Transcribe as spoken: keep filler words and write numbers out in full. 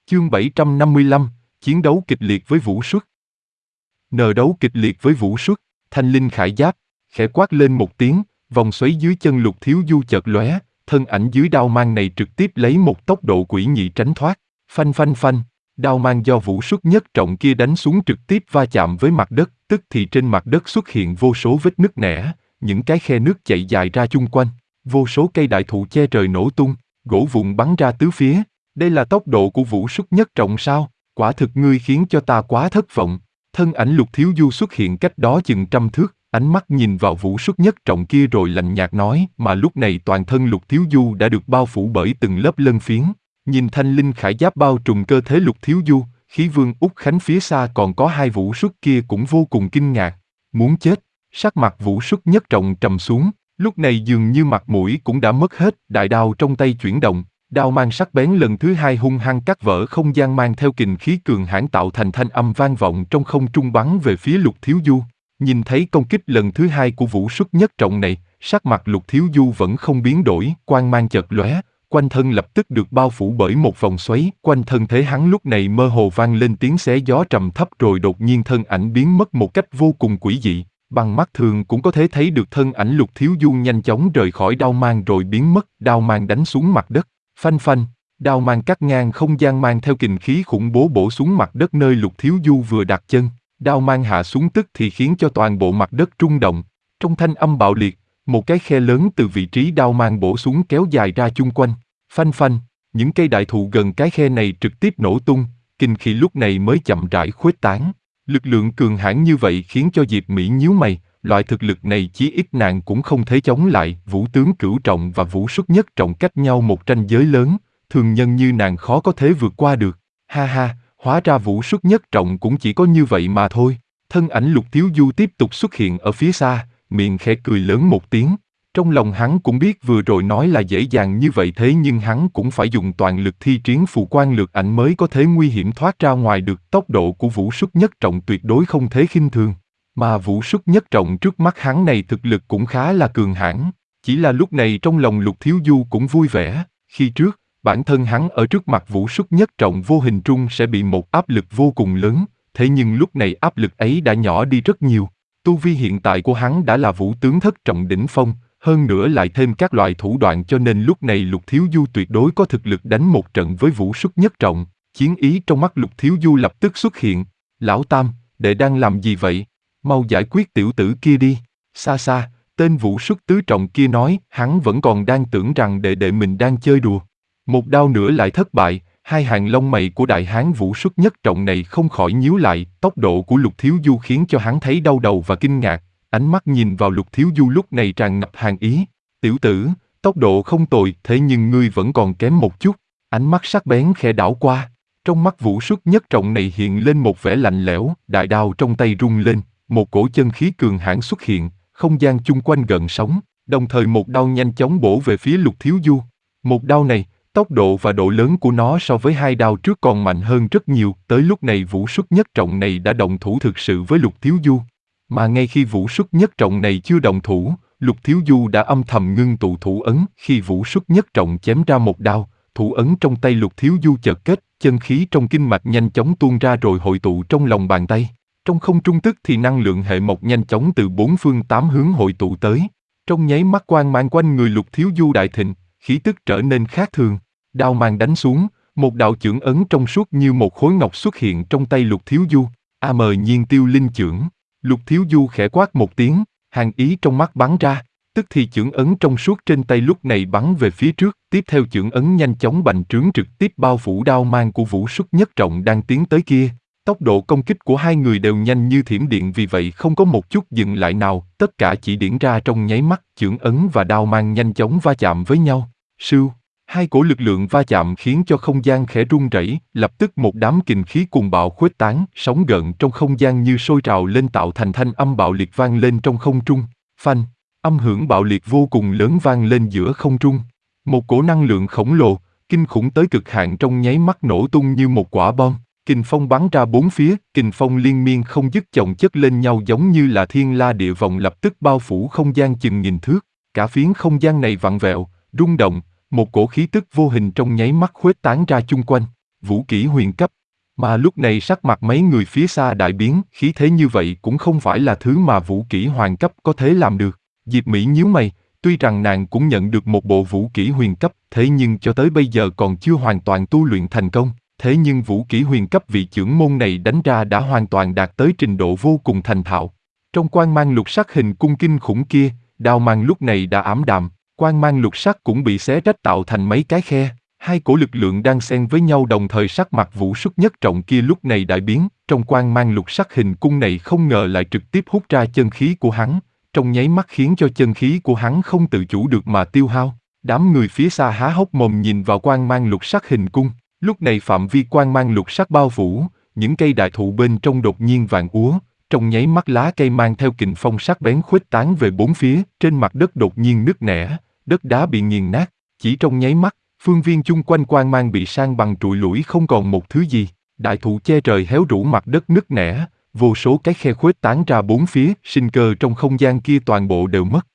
Chương bảy trăm năm mươi lăm, chiến đấu kịch liệt với vũ xuất. Nờ đấu kịch liệt với vũ xuất, thanh linh khải giáp, khẽ quát lên một tiếng, vòng xoáy dưới chân Lục Thiếu Du chợt lóe, thân ảnh dưới đao mang này trực tiếp lấy một tốc độ quỷ nhị tránh thoát, phanh phanh phanh, đao mang do vũ xuất nhất trọng kia đánh xuống trực tiếp va chạm với mặt đất, tức thì trên mặt đất xuất hiện vô số vết nứt nẻ, những cái khe nước chạy dài ra chung quanh, vô số cây đại thụ che trời nổ tung, gỗ vụn bắn ra tứ phía. Đây là tốc độ của vũ xuất nhất trọng sao? Quả thực ngươi khiến cho ta quá thất vọng. Thân ảnh Lục Thiếu Du xuất hiện cách đó chừng trăm thước, ánh mắt nhìn vào vũ xuất nhất trọng kia rồi lạnh nhạt nói, mà lúc này toàn thân Lục Thiếu Du đã được bao phủ bởi từng lớp lân phiến. Nhìn thanh linh khải giáp bao trùm cơ thể Lục Thiếu Du, khí vương Úc Khánh phía xa còn có hai vũ xuất kia cũng vô cùng kinh ngạc. Muốn chết, sắc mặt vũ xuất nhất trọng trầm xuống, lúc này dường như mặt mũi cũng đã mất hết, đại đao trong tay chuyển động. Đao mang sắc bén lần thứ hai hung hăng cắt vỡ không gian mang theo kình khí cường hãn tạo thành thanh âm vang vọng trong không trung bắn về phía Lục Thiếu Du. Nhìn thấy công kích lần thứ hai của vũ xuất nhất trọng này, sắc mặt Lục Thiếu Du vẫn không biến đổi, quang mang chợt lóe, quanh thân lập tức được bao phủ bởi một vòng xoáy, quanh thân thể hắn lúc này mơ hồ vang lên tiếng xé gió trầm thấp rồi đột nhiên thân ảnh biến mất một cách vô cùng quỷ dị. Bằng mắt thường cũng có thể thấy được thân ảnh Lục Thiếu Du nhanh chóng rời khỏi đao mang rồi biến mất, đao mang đánh xuống mặt đất. Phanh phanh, đao mang cắt ngang không gian mang theo kình khí khủng bố bổ xuống mặt đất nơi Lục Thiếu Du vừa đặt chân. Đao mang hạ xuống tức thì khiến cho toàn bộ mặt đất rung động. Trong thanh âm bạo liệt, một cái khe lớn từ vị trí đao mang bổ xuống kéo dài ra chung quanh. Phanh phanh, những cây đại thụ gần cái khe này trực tiếp nổ tung, kình khí lúc này mới chậm rãi khuếch tán. Lực lượng cường hãn như vậy khiến cho Diệp Mỹ nhíu mày, loại thực lực này chí ít nàng cũng không thể chống lại. Vũ tướng cửu trọng và vũ xuất nhất trọng cách nhau một ranh giới lớn, thường nhân như nàng khó có thể vượt qua được. Ha ha, hóa ra vũ xuất nhất trọng cũng chỉ có như vậy mà thôi. Thân ảnh Lục Thiếu Du tiếp tục xuất hiện ở phía xa, miệng khẽ cười lớn một tiếng. Trong lòng hắn cũng biết vừa rồi nói là dễ dàng như vậy thế nhưng hắn cũng phải dùng toàn lực thi triển phù quan lược ảnh mới có thể nguy hiểm thoát ra ngoài được. Tốc độ của vũ xuất nhất trọng tuyệt đối không thể khinh thường. Mà vũ xuất nhất trọng trước mắt hắn này thực lực cũng khá là cường hãn. Chỉ là lúc này trong lòng Lục Thiếu Du cũng vui vẻ. Khi trước, bản thân hắn ở trước mặt vũ xuất nhất trọng vô hình trung sẽ bị một áp lực vô cùng lớn. Thế nhưng lúc này áp lực ấy đã nhỏ đi rất nhiều. Tu vi hiện tại của hắn đã là vũ tướng thất trọng đỉnh phong, hơn nữa lại thêm các loại thủ đoạn cho nên lúc này Lục Thiếu Du tuyệt đối có thực lực đánh một trận với vũ xuất nhất trọng. Chiến ý trong mắt Lục Thiếu Du lập tức xuất hiện. Lão Tam, đệ đang làm gì vậy? Mau giải quyết tiểu tử kia đi. Xa xa, tên vũ xuất tứ trọng kia nói, hắn vẫn còn đang tưởng rằng đệ đệ mình đang chơi đùa. Một đao nữa lại thất bại, hai hàng lông mày của đại hán vũ xuất nhất trọng này không khỏi nhíu lại, tốc độ của Lục Thiếu Du khiến cho hắn thấy đau đầu và kinh ngạc, ánh mắt nhìn vào Lục Thiếu Du lúc này tràn ngập hàn ý. Tiểu tử, tốc độ không tồi, thế nhưng ngươi vẫn còn kém một chút. Ánh mắt sắc bén khẽ đảo qua, trong mắt vũ xuất nhất trọng này hiện lên một vẻ lạnh lẽo, đại đao trong tay rung lên. Một cổ chân khí cường hãn xuất hiện, không gian chung quanh gần sóng, đồng thời một đao nhanh chóng bổ về phía Lục Thiếu Du. Một đao này, tốc độ và độ lớn của nó so với hai đao trước còn mạnh hơn rất nhiều. Tới lúc này vũ xuất nhất trọng này đã động thủ thực sự với Lục Thiếu Du. Mà ngay khi vũ xuất nhất trọng này chưa động thủ, Lục Thiếu Du đã âm thầm ngưng tụ thủ ấn. Khi vũ xuất nhất trọng chém ra một đao, thủ ấn trong tay Lục Thiếu Du chợt kết, chân khí trong kinh mạch nhanh chóng tuôn ra rồi hội tụ trong lòng bàn tay. Trong không trung tức thì năng lượng hệ mộc nhanh chóng từ bốn phương tám hướng hội tụ tới. Trong nháy mắt quang mang quanh người Lục Thiếu Du đại thịnh, khí tức trở nên khác thường. Đao mang đánh xuống, một đạo chưởng ấn trong suốt như một khối ngọc xuất hiện trong tay Lục Thiếu Du. A mờ nhiên tiêu linh chưởng. Lục Thiếu Du khẽ quát một tiếng, hàn ý trong mắt bắn ra. Tức thì chưởng ấn trong suốt trên tay lúc này bắn về phía trước. Tiếp theo chưởng ấn nhanh chóng bành trướng trực tiếp bao phủ đao mang của vũ xuất nhất trọng đang tiến tới kia. Tốc độ công kích của hai người đều nhanh như thiểm điện vì vậy không có một chút dừng lại nào, tất cả chỉ điển ra trong nháy mắt, chưởng ấn và đao mang nhanh chóng va chạm với nhau. Sưu, hai cổ lực lượng va chạm khiến cho không gian khẽ rung rẩy, lập tức một đám kình khí cuồng bạo khuếch tán, sóng gợn trong không gian như sôi trào lên tạo thành thanh âm bạo liệt vang lên trong không trung. Phanh, âm hưởng bạo liệt vô cùng lớn vang lên giữa không trung. Một cổ năng lượng khổng lồ, kinh khủng tới cực hạn trong nháy mắt nổ tung như một quả bom. Kình phong bắn ra bốn phía, kình phong liên miên không dứt chồng chất lên nhau giống như là thiên la địa vong lập tức bao phủ không gian chừng nghìn thước. Cả phiến không gian này vặn vẹo, rung động, một cổ khí tức vô hình trong nháy mắt khuếch tán ra chung quanh. vũ kỹ huyền cấp. Mà lúc này sắc mặt mấy người phía xa đại biến, khí thế như vậy cũng không phải là thứ mà vũ kỹ hoàng cấp có thể làm được. Diệp Mỹ nhíu mày, tuy rằng nàng cũng nhận được một bộ vũ kỹ huyền cấp, thế nhưng cho tới bây giờ còn chưa hoàn toàn tu luyện thành công. Thế nhưng vũ kỹ huyền cấp vị chưởng môn này đánh ra đã hoàn toàn đạt tới trình độ vô cùng thành thạo. Trong quang mang lục sắc hình cung kinh khủng kia, đao mang lúc này đã ảm đạm, quang mang lục sắc cũng bị xé rách tạo thành mấy cái khe. Hai cổ lực lượng đang xen với nhau đồng thời sắc mặt Vũ Xuất nhất trọng kia lúc này đại biến, trong quang mang lục sắc hình cung này không ngờ lại trực tiếp hút ra chân khí của hắn, trong nháy mắt khiến cho chân khí của hắn không tự chủ được mà tiêu hao. Đám người phía xa há hốc mồm nhìn vào quang mang lục sắc hình cung, lúc này phạm vi quang mang lục sắc bao phủ, những cây đại thụ bên trong đột nhiên vàng úa, trong nháy mắt lá cây mang theo kình phong sắc bén khuếch tán về bốn phía, trên mặt đất đột nhiên nứt nẻ, đất đá bị nghiền nát, chỉ trong nháy mắt, phương viên chung quanh quang mang bị san bằng trụi lủi không còn một thứ gì, đại thụ che trời héo rũ mặt đất nứt nẻ, vô số cái khe khuếch tán ra bốn phía, sinh cơ trong không gian kia toàn bộ đều mất.